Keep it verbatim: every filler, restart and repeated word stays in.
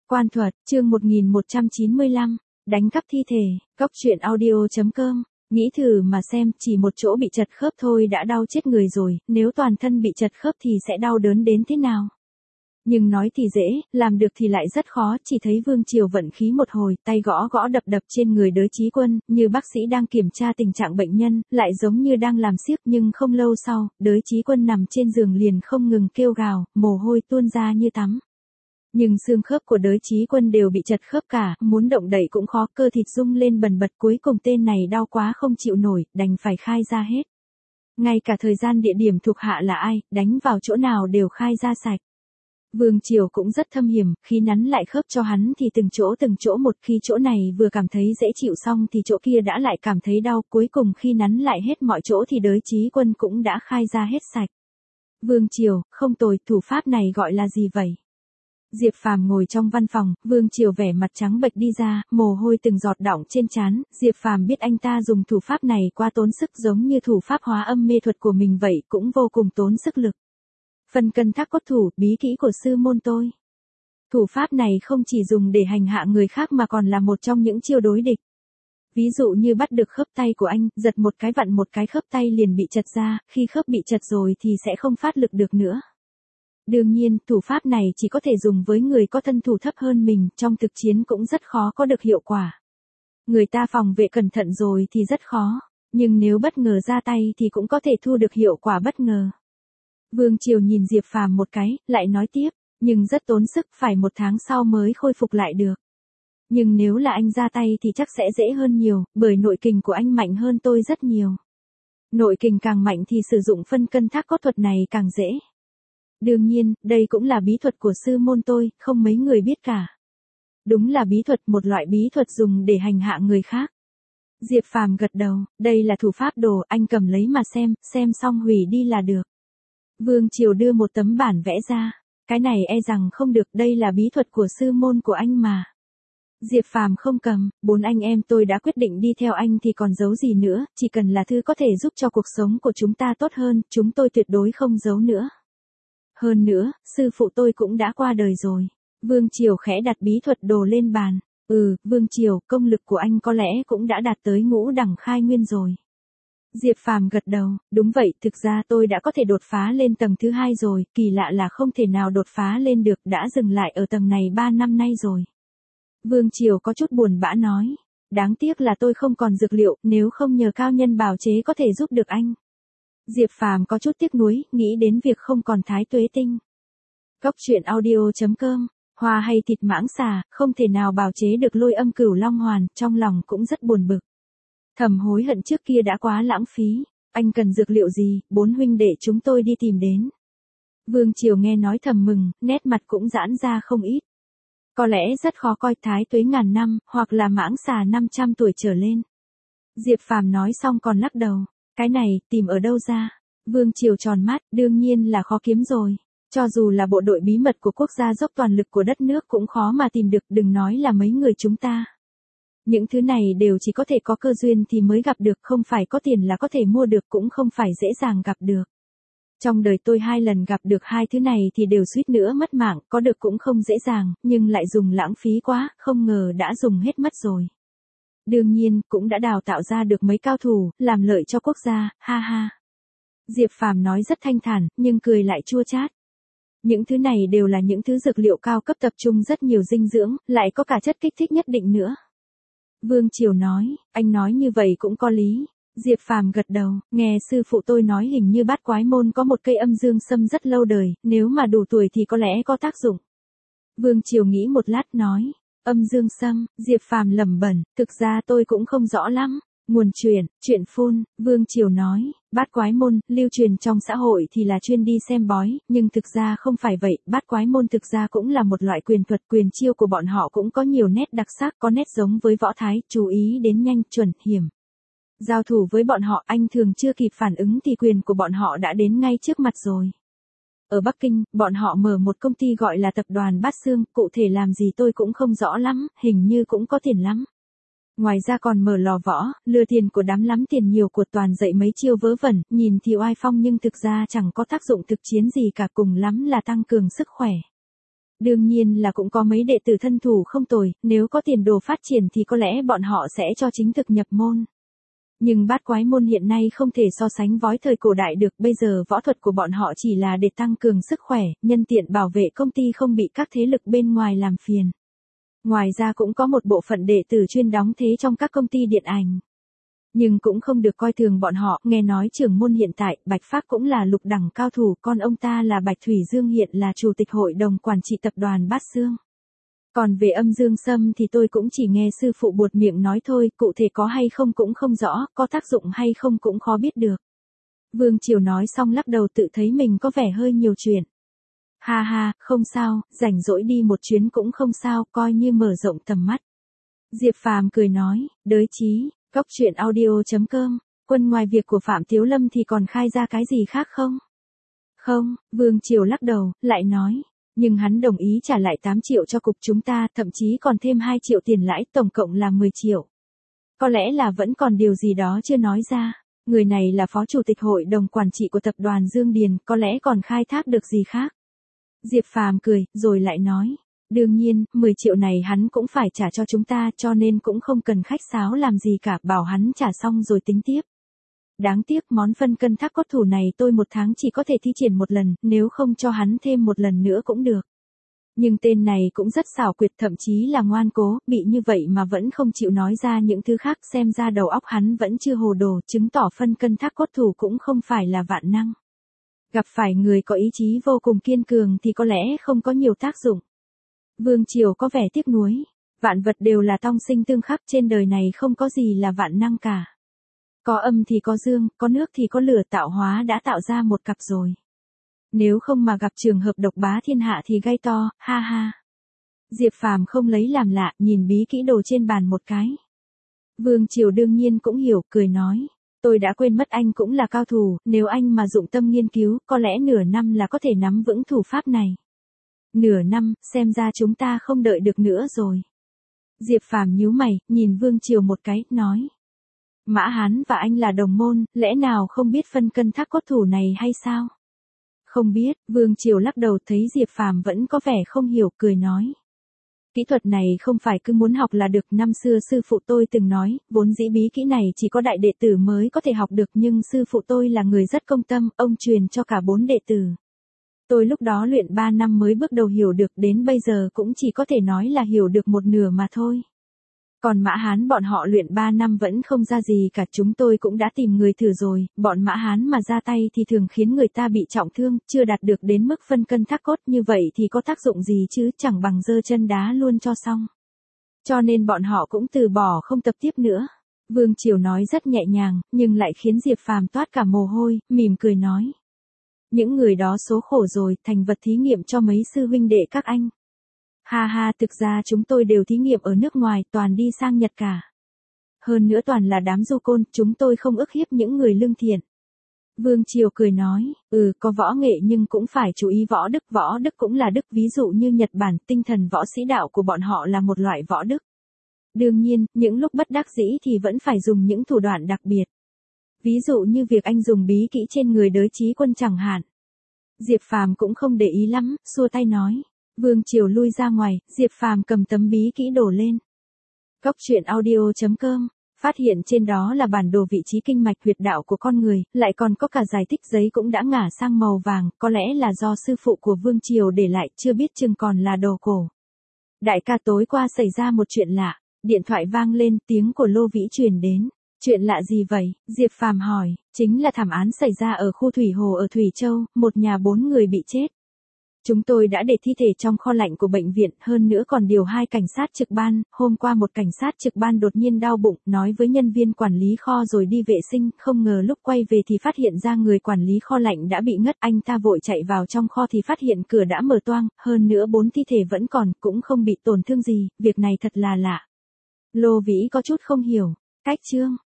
Quan thuật, chương một nghìn một trăm chín mươi lăm, đánh cắp thi thể, cóc truyện audio chấm com. Nghĩ thử mà xem, chỉ một chỗ bị chật khớp thôi đã đau chết người rồi, nếu toàn thân bị chật khớp thì sẽ đau đớn đến thế nào? Nhưng nói thì dễ, làm được thì lại rất khó, chỉ thấy Vương Triều vận khí một hồi, tay gõ gõ đập đập trên người Đới Chí Quân, như bác sĩ đang kiểm tra tình trạng bệnh nhân, lại giống như đang làm xiếc, nhưng không lâu sau, Đới Chí Quân nằm trên giường liền không ngừng kêu gào, mồ hôi tuôn ra như tắm. Nhưng xương khớp của Đới Chí Quân đều bị chật khớp cả, muốn động đậy cũng khó, cơ thịt rung lên bần bật, cuối cùng tên này đau quá không chịu nổi, đành phải khai ra hết. Ngay cả thời gian địa điểm thuộc hạ là ai, đánh vào chỗ nào đều khai ra sạch. Vương Triều cũng rất thâm hiểm, khi nắn lại khớp cho hắn thì từng chỗ từng chỗ một, khi chỗ này vừa cảm thấy dễ chịu xong thì chỗ kia đã lại cảm thấy đau, cuối cùng khi nắn lại hết mọi chỗ thì Đới Chí Quân cũng đã khai ra hết sạch. Vương Triều, không tồi, thủ pháp này gọi là gì vậy? Diệp Phàm ngồi trong văn phòng, Vương Triều vẻ mặt trắng bệch đi ra, mồ hôi từng giọt đọng trên trán, Diệp Phàm biết anh ta dùng thủ pháp này quá tốn sức, giống như thủ pháp hóa âm mê thuật của mình vậy, cũng vô cùng tốn sức lực. Phân cân thác cốt thủ, bí kỹ của sư môn tôi. Thủ pháp này không chỉ dùng để hành hạ người khác mà còn là một trong những chiêu đối địch. Ví dụ như bắt được khớp tay của anh, giật một cái vặn một cái khớp tay liền bị chật ra, khi khớp bị chật rồi thì sẽ không phát lực được nữa. Đương nhiên, thủ pháp này chỉ có thể dùng với người có thân thủ thấp hơn mình, trong thực chiến cũng rất khó có được hiệu quả. Người ta phòng vệ cẩn thận rồi thì rất khó, nhưng nếu bất ngờ ra tay thì cũng có thể thu được hiệu quả bất ngờ. Vương Triều nhìn Diệp Phàm một cái, lại nói tiếp, nhưng rất tốn sức, phải một tháng sau mới khôi phục lại được. Nhưng nếu là anh ra tay thì chắc sẽ dễ hơn nhiều, bởi nội kình của anh mạnh hơn tôi rất nhiều. Nội kình càng mạnh thì sử dụng phân cân thác cốt thuật này càng dễ. Đương nhiên, đây cũng là bí thuật của sư môn tôi, không mấy người biết cả. Đúng là bí thuật, một loại bí thuật dùng để hành hạ người khác. Diệp Phàm gật đầu, đây là thủ pháp đồ, anh cầm lấy mà xem, xem xong hủy đi là được. Vương Triều đưa một tấm bản vẽ ra, cái này e rằng không được, đây là bí thuật của sư môn của anh mà. Diệp Phàm không cầm, bốn anh em tôi đã quyết định đi theo anh thì còn giấu gì nữa, chỉ cần là thứ có thể giúp cho cuộc sống của chúng ta tốt hơn, chúng tôi tuyệt đối không giấu nữa. Hơn nữa, sư phụ tôi cũng đã qua đời rồi. Vương Triều khẽ đặt bí thuật đồ lên bàn. Ừ, Vương Triều, công lực của anh có lẽ cũng đã đạt tới ngũ đẳng khai nguyên rồi. Diệp Phàm gật đầu, đúng vậy, thực ra tôi đã có thể đột phá lên tầng thứ hai rồi, kỳ lạ là không thể nào đột phá lên được, đã dừng lại ở tầng này ba năm nay rồi. Vương Triều có chút buồn bã nói, đáng tiếc là tôi không còn dược liệu, nếu không nhờ cao nhân bào chế có thể giúp được anh. Diệp Phàm có chút tiếc nuối, nghĩ đến việc không còn thái tuế tinh. Cóc truyện audio chấm com, hoa hay thịt mãng xà, không thể nào bào chế được lôi âm cửu long hoàn, trong lòng cũng rất buồn bực. Thầm hối hận trước kia đã quá lãng phí, anh cần dược liệu gì, bốn huynh đệ chúng tôi đi tìm đến. Vương Triều nghe nói thầm mừng, nét mặt cũng giãn ra không ít. Có lẽ rất khó coi thái tuế ngàn năm, hoặc là mãng xà năm trăm tuổi trở lên. Diệp Phàm nói xong còn lắc đầu. Cái này, tìm ở đâu ra? Vương Triều tròn mắt, đương nhiên là khó kiếm rồi. Cho dù là bộ đội bí mật của quốc gia dốc toàn lực của đất nước cũng khó mà tìm được, đừng nói là mấy người chúng ta. Những thứ này đều chỉ có thể có cơ duyên thì mới gặp được, không phải có tiền là có thể mua được, cũng không phải dễ dàng gặp được. Trong đời tôi hai lần gặp được hai thứ này thì đều suýt nữa mất mạng, có được cũng không dễ dàng, nhưng lại dùng lãng phí quá, không ngờ đã dùng hết mất rồi. Đương nhiên, cũng đã đào tạo ra được mấy cao thủ, làm lợi cho quốc gia, ha ha. Diệp Phàm nói rất thanh thản, nhưng cười lại chua chát. Những thứ này đều là những thứ dược liệu cao cấp tập trung rất nhiều dinh dưỡng, lại có cả chất kích thích nhất định nữa. Vương Triều nói, anh nói như vậy cũng có lý. Diệp Phàm gật đầu, nghe sư phụ tôi nói hình như Bát Quái Môn có một cây âm dương sâm rất lâu đời, nếu mà đủ tuổi thì có lẽ có tác dụng. Vương Triều nghĩ một lát nói. Âm dương sâm, Diệp Phàm lẩm bẩm, thực ra tôi cũng không rõ lắm. Nguồn truyền, chuyện phun, Vương Triều nói, Bát Quái Môn, lưu truyền trong xã hội thì là chuyên đi xem bói, nhưng thực ra không phải vậy, Bát Quái Môn thực ra cũng là một loại quyền thuật, quyền chiêu của bọn họ cũng có nhiều nét đặc sắc, có nét giống với võ thái, chú ý đến nhanh, chuẩn, hiểm. Giao thủ với bọn họ, anh thường chưa kịp phản ứng thì quyền của bọn họ đã đến ngay trước mặt rồi. Ở Bắc Kinh, bọn họ mở một công ty gọi là tập đoàn Bát Xương, cụ thể làm gì tôi cũng không rõ lắm, hình như cũng có tiền lắm. Ngoài ra còn mở lò võ, lừa tiền của đám lắm tiền nhiều của toàn dạy mấy chiêu vớ vẩn, nhìn thì oai phong nhưng thực ra chẳng có tác dụng thực chiến gì cả, cùng lắm là tăng cường sức khỏe. Đương nhiên là cũng có mấy đệ tử thân thủ không tồi, nếu có tiền đồ phát triển thì có lẽ bọn họ sẽ cho chính thực nhập môn. Nhưng bát quái môn hiện nay không thể so sánh vói thời cổ đại được, bây giờ võ thuật của bọn họ chỉ là để tăng cường sức khỏe, nhân tiện bảo vệ công ty không bị các thế lực bên ngoài làm phiền. Ngoài ra cũng có một bộ phận đệ tử chuyên đóng thế trong các công ty điện ảnh. Nhưng cũng không được coi thường bọn họ, nghe nói trưởng môn hiện tại, Bạch Phác cũng là lục đẳng cao thủ, con ông ta là Bạch Thủy Dương hiện là chủ tịch hội đồng quản trị tập đoàn Bát Xương. Còn về Âm Dương Sâm thì tôi cũng chỉ nghe sư phụ buột miệng nói thôi, cụ thể có hay không cũng không rõ, có tác dụng hay không cũng khó biết được. Vương Triều nói xong lắc đầu tự thấy mình có vẻ hơi nhiều chuyện. Ha ha, không sao, rảnh rỗi đi một chuyến cũng không sao, coi như mở rộng tầm mắt. Diệp Phàm cười nói, đới chí, Cóc truyện audio chấm com, Quân ngoài việc của Phạm Tiếu Lâm thì còn khai ra cái gì khác không? Không, Vương Triều lắc đầu, lại nói, nhưng hắn đồng ý trả lại tám triệu cho cục chúng ta, thậm chí còn thêm hai triệu tiền lãi, tổng cộng là mười triệu. Có lẽ là vẫn còn điều gì đó chưa nói ra, người này là phó chủ tịch hội đồng quản trị của tập đoàn Dương Điền, có lẽ còn khai thác được gì khác. Diệp Phàm cười, rồi lại nói, đương nhiên, mười triệu này hắn cũng phải trả cho chúng ta, cho nên cũng không cần khách sáo làm gì cả, bảo hắn trả xong rồi tính tiếp. Đáng tiếc món phân cân thác cốt thủ này tôi một tháng chỉ có thể thi triển một lần, nếu không cho hắn thêm một lần nữa cũng được. Nhưng tên này cũng rất xảo quyệt, thậm chí là ngoan cố, bị như vậy mà vẫn không chịu nói ra những thứ khác, xem ra đầu óc hắn vẫn chưa hồ đồ, chứng tỏ phân cân thác cốt thủ cũng không phải là vạn năng. Gặp phải người có ý chí vô cùng kiên cường thì có lẽ không có nhiều tác dụng. Vương Triều có vẻ tiếc nuối, vạn vật đều là tong sinh tương khắc, trên đời này không có gì là vạn năng cả. Có âm thì có dương, có nước thì có lửa, tạo hóa đã tạo ra một cặp rồi. Nếu không mà gặp trường hợp độc bá thiên hạ thì gây to, ha ha. Diệp Phàm không lấy làm lạ, nhìn bí kỹ đồ trên bàn một cái. Vương Triều đương nhiên cũng hiểu, cười nói, tôi đã quên mất anh cũng là cao thủ, nếu anh mà dụng tâm nghiên cứu, có lẽ nửa năm là có thể nắm vững thủ pháp này. Nửa năm, xem ra chúng ta không đợi được nữa rồi. Diệp Phàm nhíu mày, nhìn Vương Triều một cái, nói. Mã Hán và anh là đồng môn, lẽ nào không biết phân cân thác cốt thủ này hay sao? Không biết, Vương Triều lắc đầu, thấy Diệp Phàm vẫn có vẻ không hiểu, cười nói. Kỹ thuật này không phải cứ muốn học là được, năm xưa sư phụ tôi từng nói, vốn dĩ bí kỹ này chỉ có đại đệ tử mới có thể học được, nhưng sư phụ tôi là người rất công tâm, ông truyền cho cả bốn đệ tử. Tôi lúc đó luyện ba năm mới bước đầu hiểu được, đến bây giờ cũng chỉ có thể nói là hiểu được một nửa mà thôi. Còn Mã Hán bọn họ luyện ba năm vẫn không ra gì cả, chúng tôi cũng đã tìm người thử rồi, bọn Mã Hán mà ra tay thì thường khiến người ta bị trọng thương, chưa đạt được đến mức phân cân thác cốt, như vậy thì có tác dụng gì chứ, chẳng bằng giơ chân đá luôn cho xong. Cho nên bọn họ cũng từ bỏ không tập tiếp nữa. Vương Triều nói rất nhẹ nhàng, nhưng lại khiến Diệp Phàm toát cả mồ hôi, mỉm cười nói. Những người đó số khổ rồi, thành vật thí nghiệm cho mấy sư huynh đệ các anh. Ha ha, thực ra chúng tôi đều thí nghiệm ở nước ngoài, toàn đi sang Nhật cả. Hơn nữa toàn là đám du côn, chúng tôi không ức hiếp những người lương thiện. Vương Triều cười nói, ừ, có võ nghệ nhưng cũng phải chú ý võ đức, võ đức cũng là đức, ví dụ như Nhật Bản, tinh thần võ sĩ đạo của bọn họ là một loại võ đức. Đương nhiên, những lúc bất đắc dĩ thì vẫn phải dùng những thủ đoạn đặc biệt. Ví dụ như việc anh dùng bí kỹ trên người Đới Chí Quân chẳng hạn. Diệp Phàm cũng không để ý lắm, xua tay nói. Vương Triều lui ra ngoài, Diệp Phàm cầm tấm bí kỹ đổ lên. Cóc truyện audio chấm com, phát hiện trên đó là bản đồ vị trí kinh mạch huyệt đạo của con người, lại còn có cả giải thích giấy cũng đã ngả sang màu vàng, có lẽ là do sư phụ của Vương Triều để lại, chưa biết chừng còn là đồ cổ. Đại ca, tối qua xảy ra một chuyện lạ, điện thoại vang lên, tiếng của Lô Vĩ truyền đến. Chuyện lạ gì vậy? Diệp Phàm hỏi, chính là thảm án xảy ra ở khu Thủy Hồ ở Thủy Châu, một nhà bốn người bị chết. Chúng tôi đã để thi thể trong kho lạnh của bệnh viện, hơn nữa còn điều hai cảnh sát trực ban, hôm qua một cảnh sát trực ban đột nhiên đau bụng, nói với nhân viên quản lý kho rồi đi vệ sinh, không ngờ lúc quay về thì phát hiện ra người quản lý kho lạnh đã bị ngất, anh ta vội chạy vào trong kho thì phát hiện cửa đã mở toang, hơn nữa bốn thi thể vẫn còn, cũng không bị tổn thương gì, việc này thật là lạ. Lô Vĩ có chút không hiểu, cách chương.